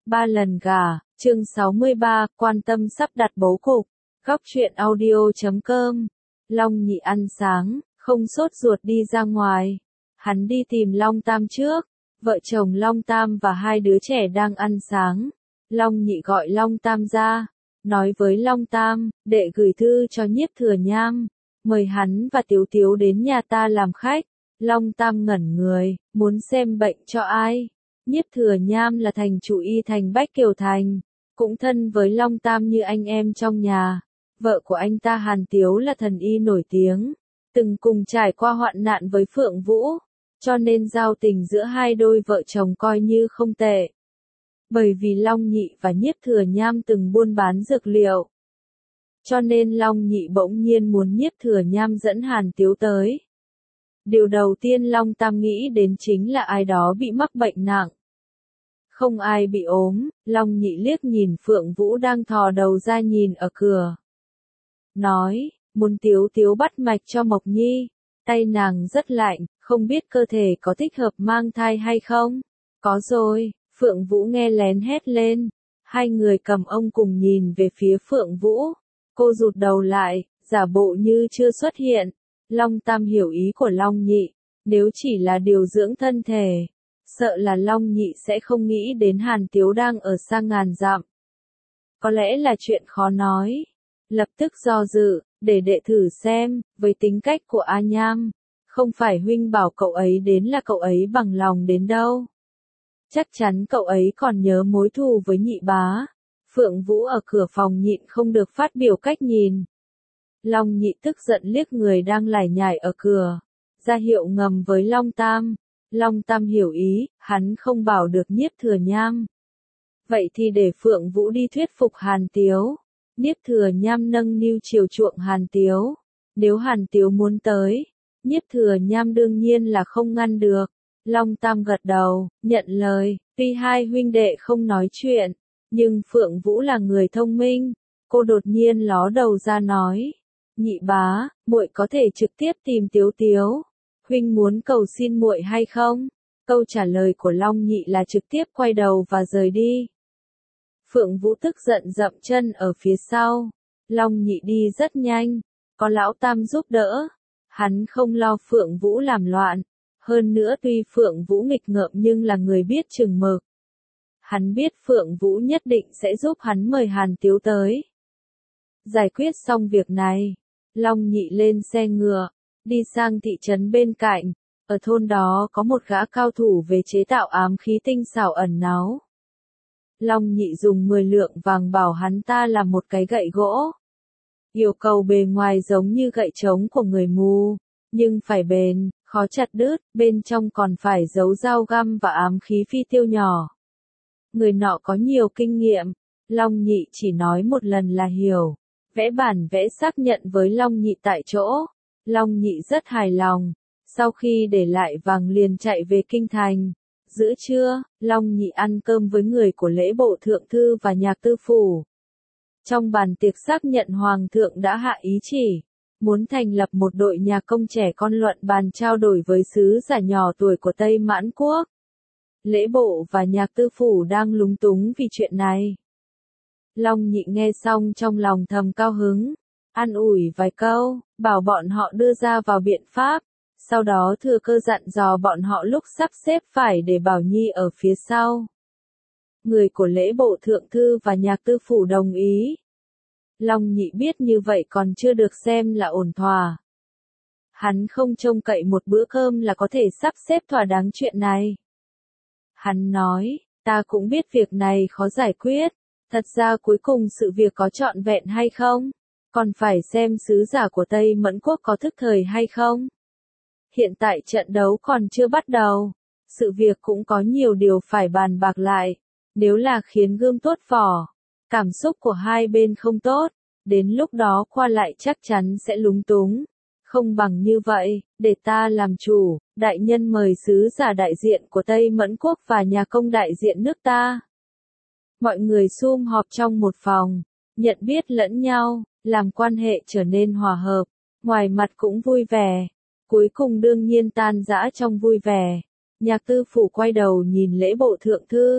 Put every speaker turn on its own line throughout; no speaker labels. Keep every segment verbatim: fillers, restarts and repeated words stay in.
Ba lần gả, chương sáu mươi ba, quan tâm sắp đặt bố cục. Góc truyện audio chấm com. Long Nhị ăn sáng, không sốt ruột đi ra ngoài. Hắn đi tìm Long Tam trước. Vợ chồng Long Tam và hai đứa trẻ đang ăn sáng. Long Nhị gọi Long Tam ra, nói với Long Tam, đệ gửi thư cho Nhiếp Thừa Nham, mời hắn và Tiếu Tiếu đến nhà ta làm khách. Long Tam ngẩn người, muốn xem bệnh cho ai. Nhiếp Thừa Nham là thành chủ y thành Bách Kiều Thành, cũng thân với Long Tam như anh em trong nhà. Vợ của anh ta Hàn Tiếu là thần y nổi tiếng, từng cùng trải qua hoạn nạn với Phượng Vũ, cho nên giao tình giữa hai đôi vợ chồng coi như không tệ. Bởi vì Long Nhị và Nhiếp Thừa Nham từng buôn bán dược liệu, cho nên Long Nhị bỗng nhiên muốn Nhiếp Thừa Nham dẫn Hàn Tiếu tới. Điều đầu tiên Long Tam nghĩ đến chính là ai đó bị mắc bệnh nặng. Không ai bị ốm. Long Nhị liếc nhìn Phượng Vũ đang thò đầu ra nhìn ở cửa. Nói, muốn Tiếu Tiếu bắt mạch cho Mộc Nhi. Tay nàng rất lạnh, không biết cơ thể có thích hợp mang thai hay không? Có rồi, Phượng Vũ nghe lén hét lên. Hai người cầm ông cùng nhìn về phía Phượng Vũ. Cô rụt đầu lại, giả bộ như chưa xuất hiện. Long Tam hiểu ý của Long Nhị, nếu chỉ là điều dưỡng thân thể, sợ là Long Nhị sẽ không nghĩ đến Hàn Tiếu đang ở xa ngàn dặm. Có lẽ là chuyện khó nói. Lập tức do dự, để đệ thử xem, với tính cách của A Nham, không phải huynh bảo cậu ấy đến là cậu ấy bằng lòng đến đâu. Chắc chắn cậu ấy còn nhớ mối thù với Nhị bá. Phượng Vũ ở cửa phòng nhịn không được phát biểu cách nhìn. Long Nhị tức giận liếc người đang lải nhải ở cửa, ra hiệu ngầm với Long Tam. Long Tam hiểu ý, hắn không bảo được Nhiếp Thừa Nham. Vậy thì để Phượng Vũ đi thuyết phục Hàn Tiếu. Nhiếp Thừa Nham nâng niu chiều chuộng Hàn Tiếu. Nếu Hàn Tiếu muốn tới, Nhiếp Thừa Nham đương nhiên là không ngăn được. Long Tam gật đầu, nhận lời, tuy hai huynh đệ không nói chuyện, nhưng Phượng Vũ là người thông minh. Cô đột nhiên ló đầu ra nói. Nhị bá, muội có thể trực tiếp tìm Tiếu Tiếu. Huynh muốn cầu xin muội hay không? Câu trả lời của Long Nhị là trực tiếp quay đầu và rời đi. Phượng Vũ tức giận dậm chân ở phía sau. Long Nhị đi rất nhanh, có Lão Tam giúp đỡ. Hắn không lo Phượng Vũ làm loạn. Hơn nữa tuy Phượng Vũ nghịch ngợm nhưng là người biết chừng mực. Hắn biết Phượng Vũ nhất định sẽ giúp hắn mời Hàn Tiếu tới. Giải quyết xong việc này, Long Nhị lên xe ngựa, đi sang thị trấn bên cạnh. Ở thôn đó có một gã cao thủ về chế tạo ám khí tinh xảo ẩn náu. Long Nhị dùng mười lượng vàng bảo hắn ta làm một cái gậy gỗ. Yêu cầu bề ngoài giống như gậy trống của người mù, nhưng phải bền, khó chặt đứt, bên trong còn phải giấu dao găm và ám khí phi tiêu nhỏ. Người nọ có nhiều kinh nghiệm, Long Nhị chỉ nói một lần là hiểu. Vẽ bản vẽ xác nhận với Long Nhị tại chỗ. Long Nhị rất hài lòng. Sau khi để lại vàng liền chạy về kinh thành. Giữa trưa, Long Nhị ăn cơm với người của lễ bộ thượng thư và nhạc tư phủ. Trong bàn tiệc xác nhận Hoàng thượng đã hạ ý chỉ, muốn thành lập một đội nhạc công trẻ con luận bàn trao đổi với sứ giả nhỏ tuổi của Tây Mãn Quốc. Lễ bộ và nhạc tư phủ đang lúng túng vì chuyện này. Long Nhị nghe xong trong lòng thầm cao hứng, an ủi vài câu, bảo bọn họ đưa ra vào biện pháp, sau đó thừa cơ dặn dò bọn họ lúc sắp xếp phải để Bảo Nhi ở phía sau. Người của lễ bộ thượng thư và nhạc tư phủ đồng ý. Long Nhị biết như vậy còn chưa được xem là ổn thỏa. Hắn không trông cậy một bữa cơm là có thể sắp xếp thỏa đáng chuyện này. Hắn nói, ta cũng biết việc này khó giải quyết. Thật ra cuối cùng sự việc có trọn vẹn hay không, còn phải xem sứ giả của Tây Mẫn Quốc có thức thời hay không. Hiện tại trận đấu còn chưa bắt đầu, sự việc cũng có nhiều điều phải bàn bạc lại. Nếu là khiến gươm tốt vỏ, cảm xúc của hai bên không tốt, đến lúc đó qua lại chắc chắn sẽ lúng túng. Không bằng như vậy, để ta làm chủ, đại nhân mời sứ giả đại diện của Tây Mẫn Quốc và nhà công đại diện nước ta. Mọi người sum họp trong một phòng, nhận biết lẫn nhau, làm quan hệ trở nên hòa hợp, ngoài mặt cũng vui vẻ, cuối cùng đương nhiên tan rã trong vui vẻ. Nhạc tư phủ quay đầu nhìn lễ bộ thượng thư,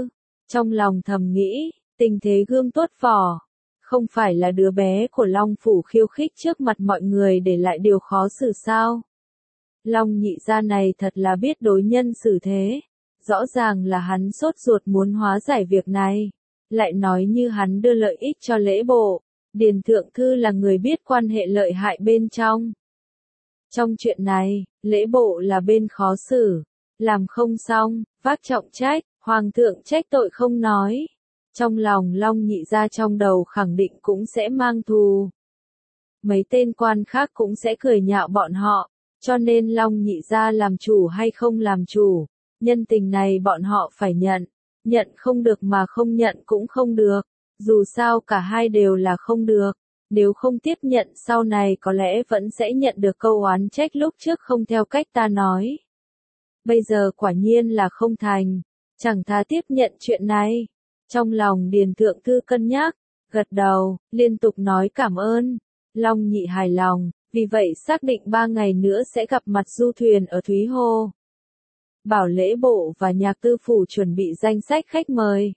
Trong lòng thầm nghĩ, tình thế gươm tuốt vỏ. Không phải là đứa bé của Long Phủ khiêu khích trước mặt mọi người để lại điều khó xử sao? Long nhị gia này thật là biết đối nhân xử thế. Rõ ràng là hắn sốt ruột muốn hóa giải việc này. Lại nói như hắn đưa lợi ích cho lễ bộ. Điền Thượng Thư là người biết quan hệ lợi hại bên trong. Trong chuyện này, lễ bộ là bên khó xử. Làm không xong, vác trọng trách, hoàng thượng trách tội không nói. Trong lòng Long nhị gia trong đầu khẳng định cũng sẽ mang thù. Mấy tên quan khác cũng sẽ cười nhạo bọn họ. Cho nên Long nhị gia làm chủ hay không làm chủ. Nhân tình này bọn họ phải nhận. Nhận không được mà không nhận cũng không được. Dù sao cả hai đều là không được. Nếu không tiếp nhận sau này có lẽ vẫn sẽ nhận được câu oán trách lúc trước không theo cách ta nói. Bây giờ quả nhiên là không thành. Chẳng thà tiếp nhận chuyện này. Trong lòng Điền Thượng Thư cân nhắc, gật đầu, liên tục nói cảm ơn. Long nhị hài lòng, vì vậy xác định ba ngày nữa sẽ gặp mặt du thuyền ở Thúy Hồ. Bảo lễ bộ và nhạc tư phủ chuẩn bị danh sách khách mời.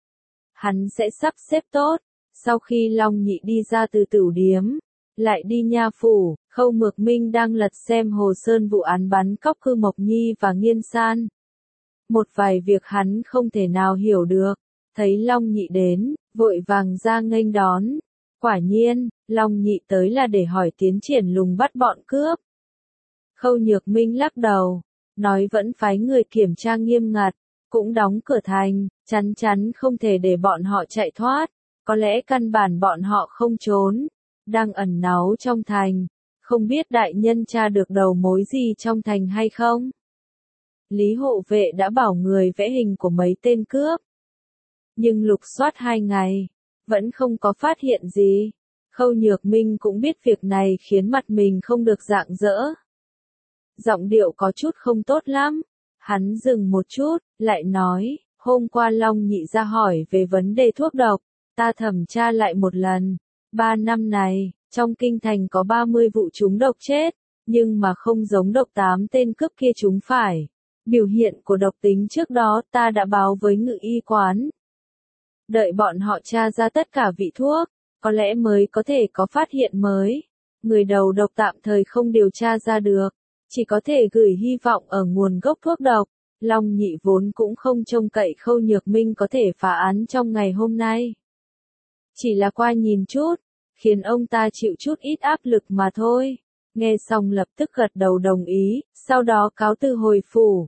Hắn sẽ sắp xếp tốt. Sau khi Long nhị đi ra từ tửu điếm, lại đi nha phủ, Khâu Mược Minh đang lật xem hồ sơn vụ án bắn cóc Cư Mộc Nhi và Nghiên San. Một vài việc hắn không thể nào hiểu được. Thấy Long nhị đến, vội vàng ra nghênh đón. Quả nhiên, Long nhị tới là để hỏi tiến triển lùng bắt bọn cướp. Khâu Nhược Minh lắc đầu, nói vẫn phái người kiểm tra nghiêm ngặt, cũng đóng cửa thành, chắn chắn không thể để bọn họ chạy thoát. Có lẽ căn bản bọn họ không trốn, đang ẩn náu trong thành, không biết đại nhân tra được đầu mối gì trong thành hay không. Lý hộ vệ đã bảo người vẽ hình của mấy tên cướp. Nhưng lục soát hai ngày, vẫn không có phát hiện gì. Khâu Nhược Minh cũng biết việc này khiến mặt mình không được rạng rỡ. Giọng điệu có chút không tốt lắm. Hắn dừng một chút, lại nói, hôm qua Long nhị ra hỏi về vấn đề thuốc độc. Ta thẩm tra lại một lần. Ba năm này, trong kinh thành có ba mươi vụ trúng độc chết, nhưng mà không giống độc tám tên cướp kia trúng phải. Biểu hiện của độc tính trước đó ta đã báo với ngự y quán. Đợi bọn họ tra ra tất cả vị thuốc, có lẽ mới có thể có phát hiện mới. Người đầu độc tạm thời không điều tra ra được, chỉ có thể gửi hy vọng ở nguồn gốc thuốc độc. Long nhị vốn cũng không trông cậy Khâu Nhược Minh có thể phá án trong ngày hôm nay. Chỉ là qua nhìn chút, khiến ông ta chịu chút ít áp lực mà thôi. Nghe xong lập tức gật đầu đồng ý, sau đó cáo từ hồi phủ.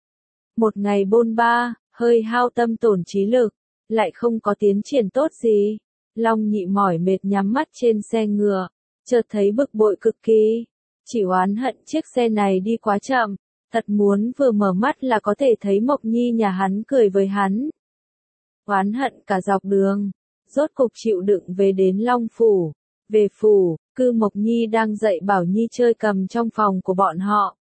Một ngày bôn ba, hơi hao tâm tổn trí lực, lại không có tiến triển tốt gì. Long nhị mỏi mệt nhắm mắt trên xe ngựa, chợt thấy bực bội cực kỳ. Chỉ oán hận chiếc xe này đi quá chậm, thật muốn vừa mở mắt là có thể thấy Mộc Nhi nhà hắn cười với hắn. Oán hận cả dọc đường. Rốt cục chịu đựng về đến Long Phủ. Về phủ, Cư Mộc Nhi đang dạy Bảo Nhi chơi cầm trong phòng của bọn họ.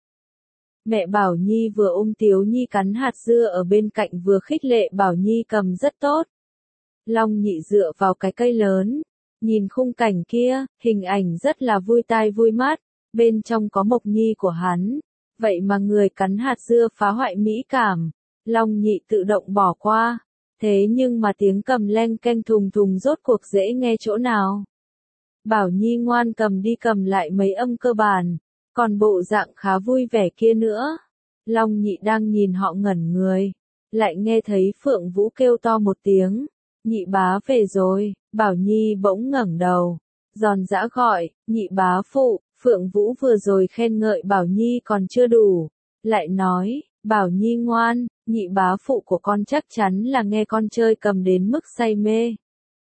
Mẹ Bảo Nhi vừa ôm Tiếu Nhi cắn hạt dưa ở bên cạnh vừa khích lệ Bảo Nhi cầm rất tốt. Long nhị dựa vào cái cây lớn, nhìn khung cảnh kia, hình ảnh rất là vui tai vui mắt, bên trong có Mộc Nhi của hắn. Vậy mà người cắn hạt dưa phá hoại mỹ cảm. Long nhị tự động bỏ qua. Thế nhưng mà tiếng cầm leng keng thùng thùng rốt cuộc dễ nghe chỗ nào. Bảo Nhi ngoan cầm đi cầm lại mấy âm cơ bản, còn bộ dạng khá vui vẻ kia nữa. Long nhị đang nhìn họ ngẩn người, lại nghe thấy Phượng Vũ kêu to một tiếng, nhị bá về rồi. Bảo Nhi bỗng ngẩng đầu, giòn giã gọi, nhị bá phụ. Phượng Vũ vừa rồi khen ngợi Bảo Nhi còn chưa đủ, lại nói, Bảo Nhi ngoan, nhị bá phụ của con chắc chắn là nghe con chơi cầm đến mức say mê.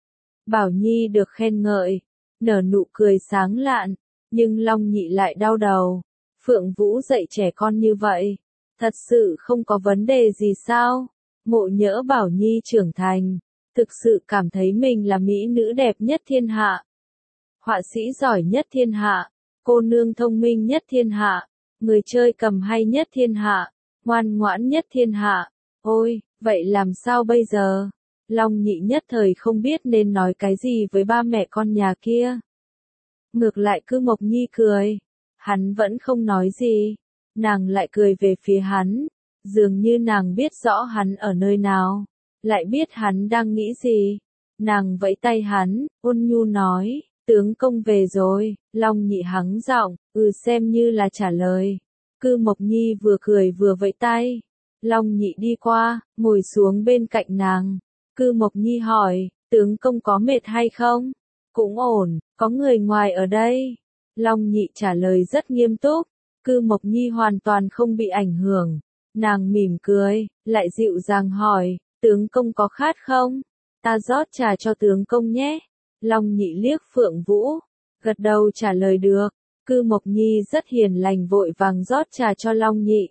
Bảo Nhi được khen ngợi, nở nụ cười sáng lạn, nhưng Long nhị lại đau đầu. Phượng Vũ dạy trẻ con như vậy, thật sự không có vấn đề gì sao? Mộ nhỡ Bảo Nhi trưởng thành, thực sự cảm thấy mình là mỹ nữ đẹp nhất thiên hạ, họa sĩ giỏi nhất thiên hạ, cô nương thông minh nhất thiên hạ, người chơi cầm hay nhất thiên hạ, ngoan ngoãn nhất thiên hạ. Ôi, vậy làm sao bây giờ? Long nhị nhất thời không biết nên nói cái gì với ba mẹ con nhà kia. Ngược lại Cư Mộc Nhi cười, hắn vẫn không nói gì, nàng lại cười về phía hắn, dường như nàng biết rõ hắn ở nơi nào. lại biết hắn đang nghĩ gì. Nàng vẫy tay hắn, ôn nhu nói, tướng công về rồi. Long Nhị hắng giọng, ừ xem như là trả lời. Cư Mộc Nhi vừa cười vừa vẫy tay. Long Nhị đi qua, ngồi xuống bên cạnh nàng. Cư Mộc Nhi hỏi, tướng công có mệt hay không? Cũng ổn, có người ngoài ở đây. Long Nhị trả lời rất nghiêm túc. Cư Mộc Nhi hoàn toàn không bị ảnh hưởng. Nàng mỉm cười, lại dịu dàng hỏi, tướng công có khát không? Ta rót trà cho tướng công nhé. Long Nhị liếc Phượng Vũ, gật đầu trả lời được. Cư Mộc Nhi rất hiền lành vội vàng rót trà cho Long Nhị.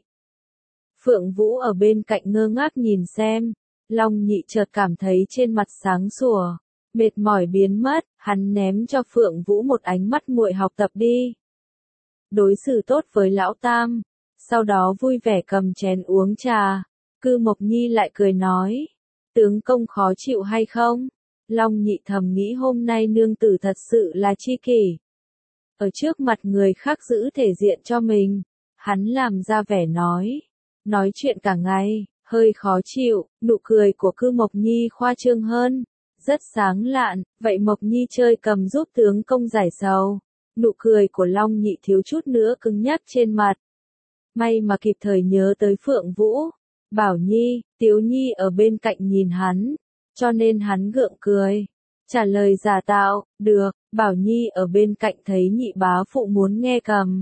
Phượng Vũ ở bên cạnh ngơ ngác nhìn xem. Long Nhị chợt cảm thấy trên mặt sáng sủa, mệt mỏi biến mất, hắn ném cho Phượng Vũ một ánh mắt muội học tập đi. Đối xử tốt với lão tam, sau đó vui vẻ cầm chén uống trà. Cư Mộc Nhi lại cười nói, tướng công khó chịu hay không? Long Nhị thầm nghĩ hôm nay nương tử thật sự là chi kỷ. Ở trước mặt người khác giữ thể diện cho mình, hắn làm ra vẻ nói, nói chuyện cả ngày, hơi khó chịu. Nụ cười của Cư Mộc Nhi khoa trương hơn, rất sáng lạn, vậy Mộc Nhi chơi cầm giúp tướng công giải sầu. Nụ cười của Long Nhị thiếu chút nữa cứng nhắc trên mặt. May mà kịp thời nhớ tới Phượng Vũ, Bảo Nhi, Tiếu Nhi ở bên cạnh nhìn hắn, cho nên hắn gượng cười, trả lời giả tạo, được. Bảo Nhi ở bên cạnh thấy nhị bá phụ muốn nghe cầm,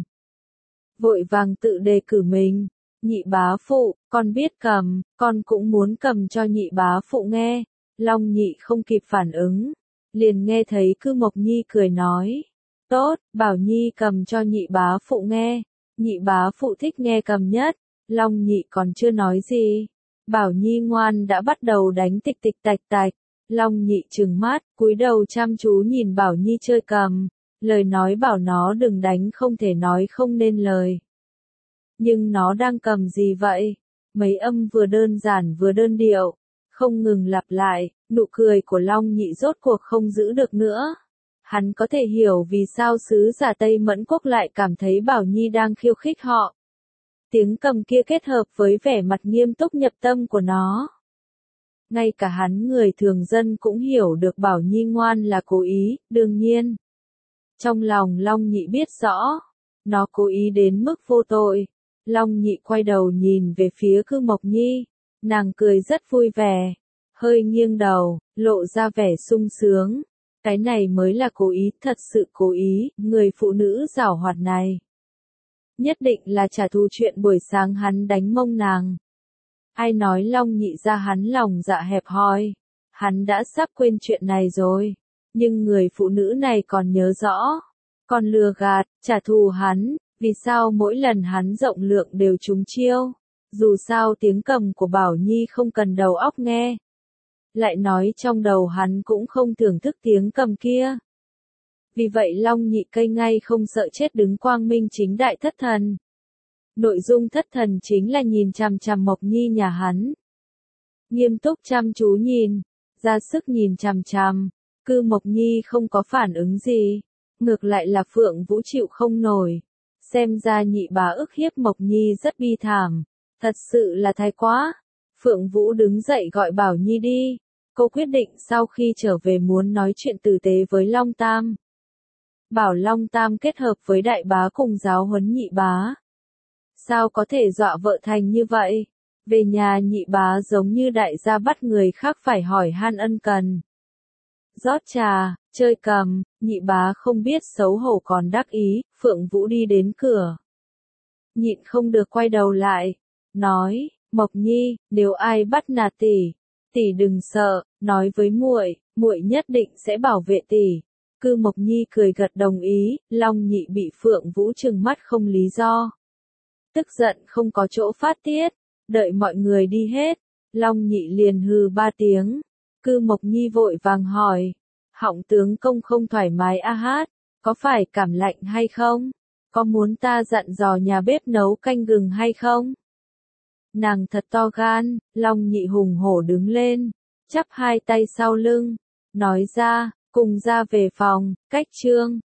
vội vàng tự đề cử mình. Nhị bá phụ, con biết cầm, con cũng muốn cầm cho nhị bá phụ nghe. Long Nhị không kịp phản ứng, liền nghe thấy Cư Mộc Nhi cười nói, tốt, Bảo Nhi cầm cho nhị bá phụ nghe. Nhị bá phụ thích nghe cầm nhất. Long Nhị còn chưa nói gì, Bảo Nhi ngoan đã bắt đầu đánh tịch tịch tạch tạch. Long Nhị trừng mắt, cúi đầu chăm chú nhìn Bảo Nhi chơi cầm, lời nói bảo nó đừng đánh không thể nói không nên lời. Nhưng nó đang cầm gì vậy? Mấy âm vừa đơn giản vừa đơn điệu, không ngừng lặp lại. Nụ cười của Long Nhị rốt cuộc không giữ được nữa. Hắn có thể hiểu vì sao sứ giả Tây Mẫn Quốc lại cảm thấy Bảo Nhi đang khiêu khích họ. Tiếng cầm kia kết hợp với vẻ mặt nghiêm túc nhập tâm của nó. Ngay cả hắn người thường dân cũng hiểu được Bảo Nhi ngoan là cố ý, đương nhiên. Trong lòng Long Nhị biết rõ, nó cố ý đến mức vô tội. Long Nhị quay đầu nhìn về phía Cư Mộc Nhi, nàng cười rất vui vẻ, hơi nghiêng đầu, lộ ra vẻ sung sướng. Cái này mới là cố ý, thật sự cố ý, người phụ nữ giảo hoạt này. Nhất định là trả thù chuyện buổi sáng hắn đánh mông nàng. Ai nói Long Nhị ra hắn lòng dạ hẹp hòi, hắn đã sắp quên chuyện này rồi. Nhưng người phụ nữ này còn nhớ rõ, còn lừa gạt, trả thù hắn, vì sao mỗi lần hắn rộng lượng đều trúng chiêu. Dù sao tiếng cầm của Bảo Nhi không cần đầu óc nghe. Lại nói trong đầu hắn cũng không thưởng thức tiếng cầm kia. Vì vậy Long Nhị cây ngay không sợ chết đứng quang minh chính đại thất thần. Nội dung thất thần chính là nhìn chằm chằm Mộc Nhi nhà hắn. Nghiêm túc chăm chú nhìn, ra sức nhìn chằm chằm. Cư Mộc Nhi không có phản ứng gì, ngược lại là Phượng Vũ chịu không nổi. Xem ra nhị bá ức hiếp Mộc Nhi rất bi thảm, thật sự là thái quá. Phượng Vũ đứng dậy gọi Bảo Nhi đi. Cô quyết định sau khi trở về muốn nói chuyện tử tế với Long Tam. Bảo Long Tam kết hợp với đại bá cùng giáo huấn nhị bá. Sao có thể dọa vợ thành như vậy? Về nhà nhị bá giống như đại gia bắt người khác phải hỏi han ân cần. Rót trà, chơi cầm, nhị bá không biết xấu hổ còn đắc ý. Phượng Vũ đi đến cửa, nhịn không được quay đầu lại, nói, Mộc Nhi, nếu ai bắt nạt tỷ, tỷ đừng sợ, nói với muội, muội nhất định sẽ bảo vệ tỷ. Cư Mộc Nhi cười gật đồng ý. Long Nhị bị Phượng Vũ trừng mắt không lý do, tức giận không có chỗ phát tiết. Đợi mọi người đi hết, Long Nhị liền hừ ba tiếng. Cư Mộc Nhi vội vàng hỏi, họng tướng công không thoải mái a hát, có phải cảm lạnh hay không? Có muốn ta dặn dò nhà bếp nấu canh gừng hay không? Nàng thật to gan. Long Nhị hùng hổ đứng lên, chắp hai tay sau lưng, nói ra, cùng ra về phòng. Cách chương